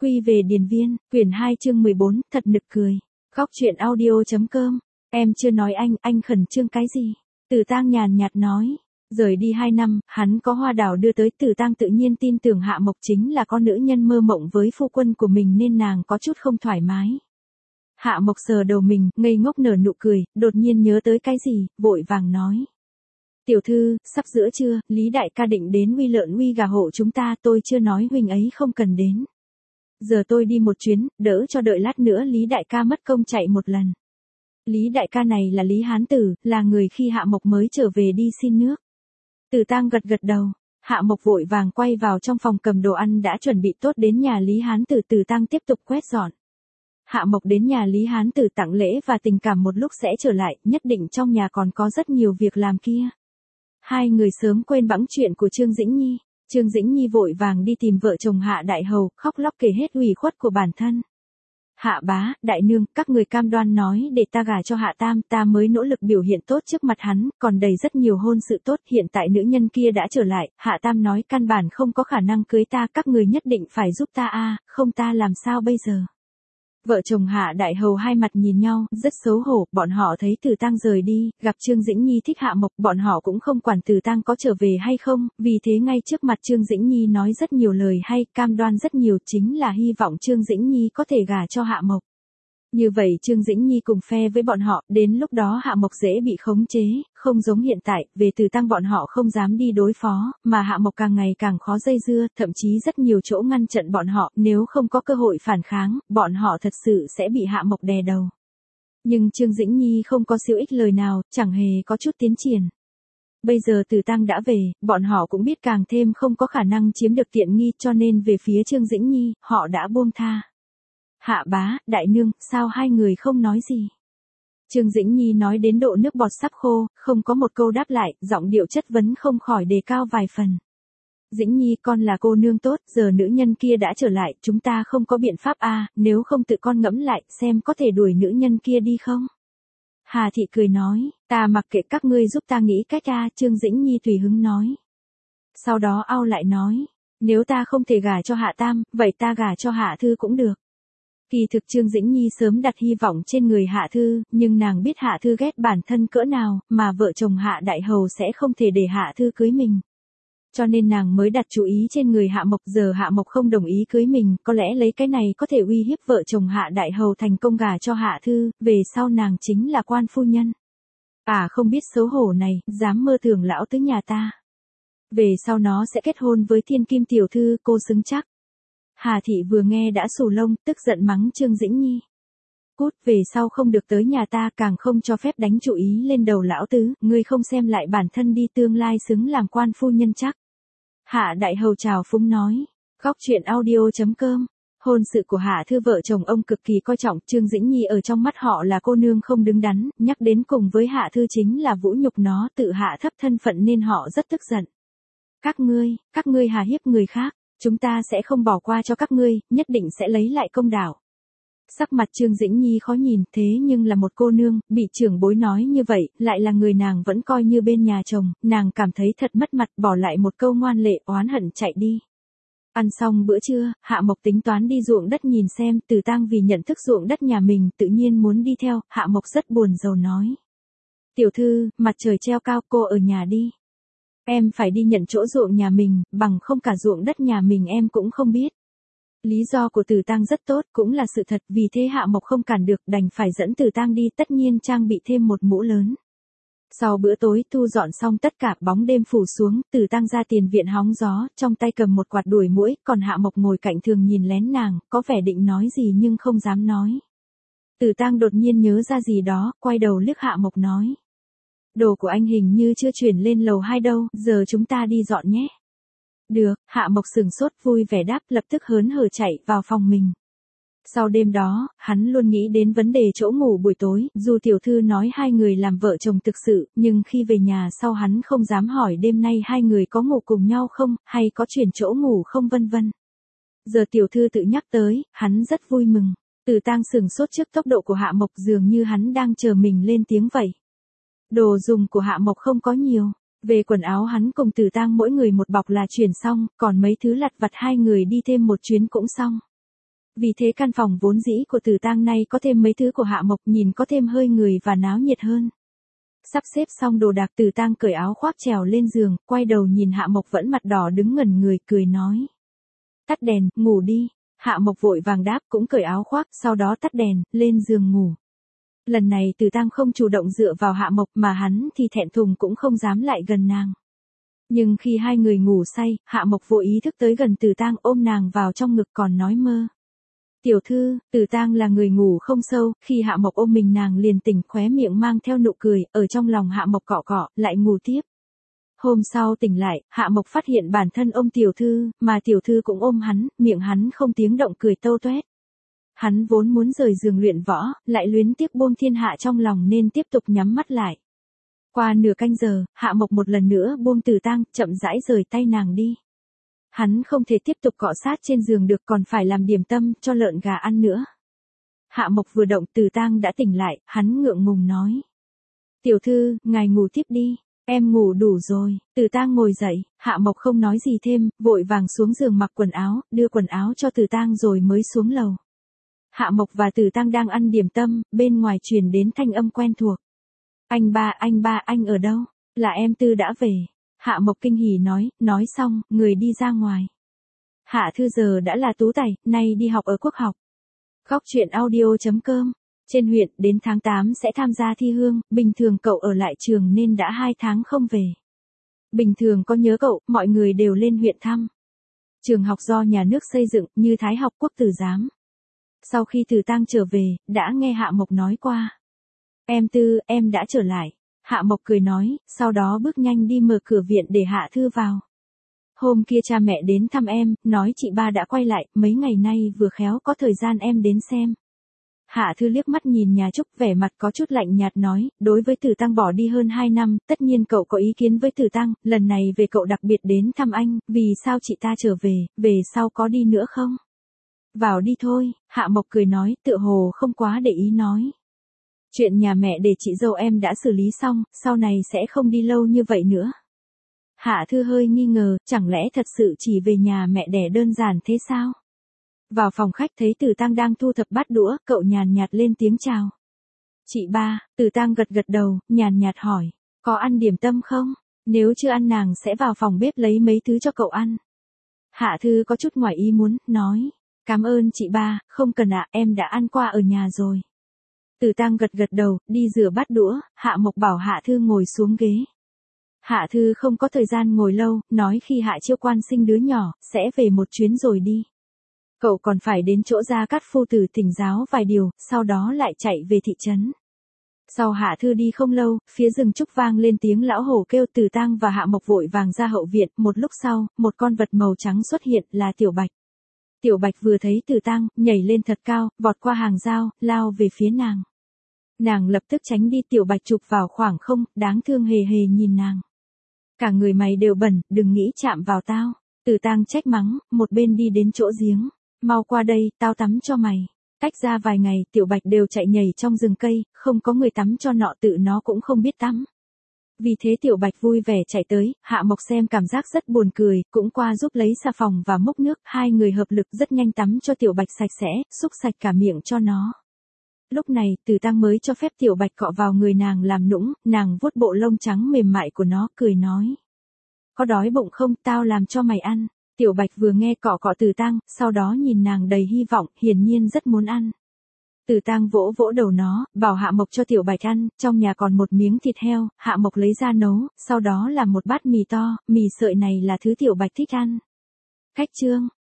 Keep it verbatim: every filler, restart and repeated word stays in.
Quy về điền viên, quyển hai chương mười bốn, thật nực cười. Góc truyện audio.com. Em chưa nói anh, anh khẩn trương cái gì? Tử Tang nhàn nhạt nói. Rời đi hai năm, hắn có hoa đào đưa tới, Tử Tang tự nhiên tin tưởng Hạ Mộc chính là con nữ nhân mơ mộng với phu quân của mình nên nàng có chút không thoải mái. Hạ Mộc sờ đầu mình, ngây ngốc nở nụ cười, đột nhiên nhớ tới cái gì, vội vàng nói. Tiểu thư, sắp giữa trưa, Lý đại ca định đến uy lợn uy gà hộ chúng ta, tôi chưa nói huynh ấy không cần đến. Giờ tôi đi một chuyến, đỡ cho đợi lát nữa Lý đại ca mất công chạy một lần. Lý đại ca này là Lý Hán Tử, là người khi Hạ Mộc mới trở về đi xin nước. Tử Tang gật gật đầu, Hạ Mộc vội vàng quay vào trong phòng cầm đồ ăn đã chuẩn bị tốt đến nhà Lý Hán Tử. Tử Tang tiếp tục quét dọn. Hạ Mộc đến nhà Lý Hán Tử tặng lễ và tình cảm một lúc sẽ trở lại, nhất định trong nhà còn có rất nhiều việc làm kia. Hai người sớm quên bẵng chuyện của Trương Dĩnh Nhi. Trương Dĩnh Nhi vội vàng đi tìm vợ chồng Hạ Đại Hầu, khóc lóc kể hết ủy khuất của bản thân. Hạ bá, đại nương, các người cam đoan nói để ta gả cho Hạ Tam, ta mới nỗ lực biểu hiện tốt trước mặt hắn, còn đầy rất nhiều hôn sự tốt, hiện tại nữ nhân kia đã trở lại, Hạ Tam nói căn bản không có khả năng cưới ta, các người nhất định phải giúp ta a, không ta làm sao bây giờ? Vợ chồng Hạ Đại Hầu hai mặt nhìn nhau, rất xấu hổ, bọn họ thấy Tử Tang rời đi, gặp Trương Dĩnh Nhi thích Hạ Mộc, bọn họ cũng không quản Tử Tang có trở về hay không, vì thế ngay trước mặt Trương Dĩnh Nhi nói rất nhiều lời hay, cam đoan rất nhiều, chính là hy vọng Trương Dĩnh Nhi có thể gả cho Hạ Mộc. Như vậy Trương Dĩnh Nhi cùng phe với bọn họ, đến lúc đó Hạ Mộc dễ bị khống chế, không giống hiện tại, về Tử Tang bọn họ không dám đi đối phó, mà Hạ Mộc càng ngày càng khó dây dưa, thậm chí rất nhiều chỗ ngăn chặn bọn họ, nếu không có cơ hội phản kháng, bọn họ thật sự sẽ bị Hạ Mộc đè đầu. Nhưng Trương Dĩnh Nhi không có siêu ích lời nào, chẳng hề có chút tiến triển. Bây giờ Tử Tang đã về, bọn họ cũng biết càng thêm không có khả năng chiếm được tiện nghi, cho nên về phía Trương Dĩnh Nhi, họ đã buông tha. Hạ bá, đại nương, sao hai người không nói gì? Trương Dĩnh Nhi nói đến độ nước bọt sắp khô, không có một câu đáp lại, giọng điệu chất vấn không khỏi đề cao vài phần. Dĩnh Nhi, con là cô nương tốt, giờ nữ nhân kia đã trở lại, chúng ta không có biện pháp a, nếu không tự con ngẫm lại, xem có thể đuổi nữ nhân kia đi không? Hà Thị cười nói, ta mặc kệ các ngươi giúp ta nghĩ cách a, Trương Dĩnh Nhi tùy hứng nói. Sau đó ao lại nói, nếu ta không thể gả cho Hạ Tam, vậy ta gả cho Hạ Thư cũng được. Kỳ thực Trương Dĩnh Nhi sớm đặt hy vọng trên người Hạ Thư, nhưng nàng biết Hạ Thư ghét bản thân cỡ nào, mà vợ chồng Hạ Đại Hầu sẽ không thể để Hạ Thư cưới mình. Cho nên nàng mới đặt chú ý trên người Hạ Mộc, giờ Hạ Mộc không đồng ý cưới mình, có lẽ lấy cái này có thể uy hiếp vợ chồng Hạ Đại Hầu thành công gả cho Hạ Thư, về sau nàng chính là quan phu nhân. À không biết xấu hổ này, dám mơ tưởng lão tứ nhà ta. Về sau nó sẽ kết hôn với Thiên Kim tiểu thư, cô xứng chắc. Hà Thị vừa nghe đã xù lông, tức giận mắng Trương Dĩnh Nhi. Cút, về sau không được tới nhà ta, càng không cho phép đánh chủ ý lên đầu lão tứ, ngươi không xem lại bản thân đi, tương lai xứng làm quan phu nhân chắc. Hạ Đại Hầu chào phúng nói. Góc truyện audio.com. Hôn sự của Hạ Thư vợ chồng ông cực kỳ coi trọng, Trương Dĩnh Nhi ở trong mắt họ là cô nương không đứng đắn, nhắc đến cùng với Hạ Thư chính là vũ nhục nó, tự hạ thấp thân phận nên họ rất tức giận. Các ngươi, các ngươi hà hiếp người khác. Chúng ta sẽ không bỏ qua cho các ngươi, nhất định sẽ lấy lại công đạo. Sắc mặt Trương Dĩnh Nhi khó nhìn, thế nhưng là một cô nương, bị trưởng bối nói như vậy, lại là người nàng vẫn coi như bên nhà chồng, nàng cảm thấy thật mất mặt, bỏ lại một câu ngoan lệ, oán hận chạy đi. Ăn xong bữa trưa, Hạ Mộc tính toán đi ruộng đất nhìn xem, Tử Tang vì nhận thức ruộng đất nhà mình, tự nhiên muốn đi theo, Hạ Mộc rất buồn rầu nói. Tiểu thư, mặt trời treo cao, cô ở nhà đi. Em phải đi nhận chỗ ruộng nhà mình, bằng không cả ruộng đất nhà mình em cũng không biết. Lý do của Tử Tang rất tốt, cũng là sự thật, vì thế Hạ Mộc không cản được, đành phải dẫn Tử Tang đi, tất nhiên trang bị thêm một mũ lớn. Sau bữa tối thu dọn xong tất cả, bóng đêm phủ xuống, Tử Tang ra tiền viện hóng gió, trong tay cầm một quạt đuổi muỗi, còn Hạ Mộc ngồi cạnh thường nhìn lén nàng, có vẻ định nói gì nhưng không dám nói. Tử Tang đột nhiên nhớ ra gì đó, quay đầu liếc Hạ Mộc nói. Đồ của anh hình như chưa chuyển lên lầu hai đâu, giờ chúng ta đi dọn nhé. Được, Hạ Mộc sừng sốt vui vẻ đáp, lập tức hớn hở chạy vào phòng mình. Sau đêm đó, hắn luôn nghĩ đến vấn đề chỗ ngủ buổi tối, dù tiểu thư nói hai người làm vợ chồng thực sự, nhưng khi về nhà sau hắn không dám hỏi đêm nay hai người có ngủ cùng nhau không, hay có chuyển chỗ ngủ không vân vân. Giờ tiểu thư tự nhắc tới, hắn rất vui mừng. Tử Tang sừng sốt trước tốc độ của Hạ Mộc, dường như hắn đang chờ mình lên tiếng vậy. Đồ dùng của Hạ Mộc không có nhiều. Về quần áo hắn cùng Tử Tang mỗi người một bọc là chuyển xong, còn mấy thứ lặt vặt hai người đi thêm một chuyến cũng xong. Vì thế căn phòng vốn dĩ của Từ Tang nay có thêm mấy thứ của Hạ Mộc, nhìn có thêm hơi người và náo nhiệt hơn. Sắp xếp xong đồ đạc, Từ Tang cởi áo khoác trèo lên giường, quay đầu nhìn Hạ Mộc vẫn mặt đỏ đứng ngẩn người, cười nói. Tắt đèn, ngủ đi. Hạ Mộc vội vàng đáp, cũng cởi áo khoác, sau đó tắt đèn, lên giường ngủ. Lần này Từ Tang không chủ động dựa vào Hạ Mộc, mà hắn thì thẹn thùng cũng không dám lại gần nàng. Nhưng khi hai người ngủ say, Hạ Mộc vô ý thức tới gần Từ Tang, ôm nàng vào trong ngực còn nói mơ. Tiểu thư, Từ Tang là người ngủ không sâu, khi Hạ Mộc ôm mình nàng liền tỉnh, khóe miệng mang theo nụ cười, ở trong lòng Hạ Mộc cọ cọ, lại ngủ tiếp. Hôm sau tỉnh lại, Hạ Mộc phát hiện bản thân ôm tiểu thư, mà tiểu thư cũng ôm hắn, miệng hắn không tiếng động cười tâu toét. Hắn vốn muốn rời giường luyện võ, lại luyến tiếc buông thiên hạ trong lòng nên tiếp tục nhắm mắt lại. Qua nửa canh giờ, Hạ Mộc một lần nữa buông Từ Tang, chậm rãi rời tay nàng đi. Hắn không thể tiếp tục cọ sát trên giường được, còn phải làm điểm tâm cho lợn gà ăn nữa. Hạ Mộc vừa động, Từ Tang đã tỉnh lại, hắn ngượng ngùng nói. Tiểu thư, ngài ngủ tiếp đi, em ngủ đủ rồi. Từ Tang ngồi dậy, Hạ Mộc không nói gì thêm, vội vàng xuống giường mặc quần áo, đưa quần áo cho Từ Tang rồi mới xuống lầu. Hạ Mộc và Từ Tang đang ăn điểm tâm, bên ngoài truyền đến thanh âm quen thuộc. Anh ba, anh ba, anh ở đâu? Là em Tư đã về. Hạ Mộc kinh hỉ nói, nói xong, người đi ra ngoài. Hạ Thư giờ đã là tú tài, nay đi học ở Quốc học. Góc truyện audio chấm com. Trên huyện, đến tháng tám sẽ tham gia thi hương, bình thường cậu ở lại trường nên đã hai tháng không về. Bình thường có nhớ cậu, mọi người đều lên huyện thăm. Trường học do nhà nước xây dựng, như Thái học Quốc tử giám. Sau khi Từ Tang trở về, đã nghe Hạ Mộc nói qua. Em Tư, em đã trở lại. Hạ Mộc cười nói, sau đó bước nhanh đi mở cửa viện để Hạ Thư vào. Hôm kia cha mẹ đến thăm em, nói chị ba đã quay lại, mấy ngày nay vừa khéo có thời gian em đến xem. Hạ Thư liếc mắt nhìn nhà Trúc, vẻ mặt có chút lạnh nhạt nói, đối với Từ Tang bỏ đi hơn hai năm, tất nhiên cậu có ý kiến với Từ Tang, lần này về cậu đặc biệt đến thăm anh, vì sao chị ta trở về, về sau có đi nữa không? Vào đi thôi, Hạ Mộc cười nói, tựa hồ không quá để ý nói. Chuyện nhà mẹ để chị dâu em đã xử lý xong, sau này sẽ không đi lâu như vậy nữa. Hạ Thư hơi nghi ngờ, chẳng lẽ thật sự chỉ về nhà mẹ đẻ đơn giản thế sao? Vào phòng khách thấy Từ Tang đang thu thập bát đũa, cậu nhàn nhạt lên tiếng chào. Chị ba, Từ Tang gật gật đầu, nhàn nhạt hỏi, có ăn điểm tâm không? Nếu chưa ăn nàng sẽ vào phòng bếp lấy mấy thứ cho cậu ăn. Hạ Thư có chút ngoài ý muốn, nói, cảm ơn chị ba, không cần ạ, em đã ăn qua ở nhà rồi. Từ Tang gật gật đầu, đi rửa bát đũa, Hạ Mộc bảo Hạ Thư ngồi xuống ghế. Hạ Thư không có thời gian ngồi lâu, nói khi Hạ Chiêu quan sinh đứa nhỏ, sẽ về một chuyến rồi đi. Cậu còn phải đến chỗ Gia Cát phu tử thỉnh giáo vài điều, sau đó lại chạy về thị trấn. Sau Hạ Thư đi không lâu, phía rừng trúc vang lên tiếng lão hổ kêu. Từ Tang và Hạ Mộc vội vàng ra hậu viện, một lúc sau, một con vật màu trắng xuất hiện, là Tiểu Bạch. Tiểu Bạch vừa thấy Từ Tang, nhảy lên thật cao, vọt qua hàng rào, lao về phía nàng. Nàng lập tức tránh đi, Tiểu Bạch chụp vào khoảng không, đáng thương hề hề nhìn nàng. Cả người mày đều bẩn, đừng nghĩ chạm vào tao. Từ Tang trách mắng, một bên đi đến chỗ giếng. Mau qua đây, tao tắm cho mày. Cách ra vài ngày, Tiểu Bạch đều chạy nhảy trong rừng cây, không có người tắm cho nọ, tự nó cũng không biết tắm. Vì thế Tiểu Bạch vui vẻ chạy tới, Hạ Mộc xem cảm giác rất buồn cười, cũng qua giúp lấy xà phòng và múc nước, hai người hợp lực rất nhanh tắm cho Tiểu Bạch sạch sẽ, xúc sạch cả miệng cho nó. Lúc này, Từ Tang mới cho phép Tiểu Bạch cọ vào người nàng làm nũng, nàng vuốt bộ lông trắng mềm mại của nó, cười nói. Có đói bụng không, tao làm cho mày ăn. Tiểu Bạch vừa nghe cọ cọ Từ Tang, sau đó nhìn nàng đầy hy vọng, hiển nhiên rất muốn ăn. Từ Tang vỗ vỗ đầu nó, bảo Hạ Mộc cho Tiểu Bạch ăn, trong nhà còn một miếng thịt heo, Hạ Mộc lấy ra nấu, sau đó làm một bát mì to, mì sợi này là thứ Tiểu Bạch thích ăn. Khách trương,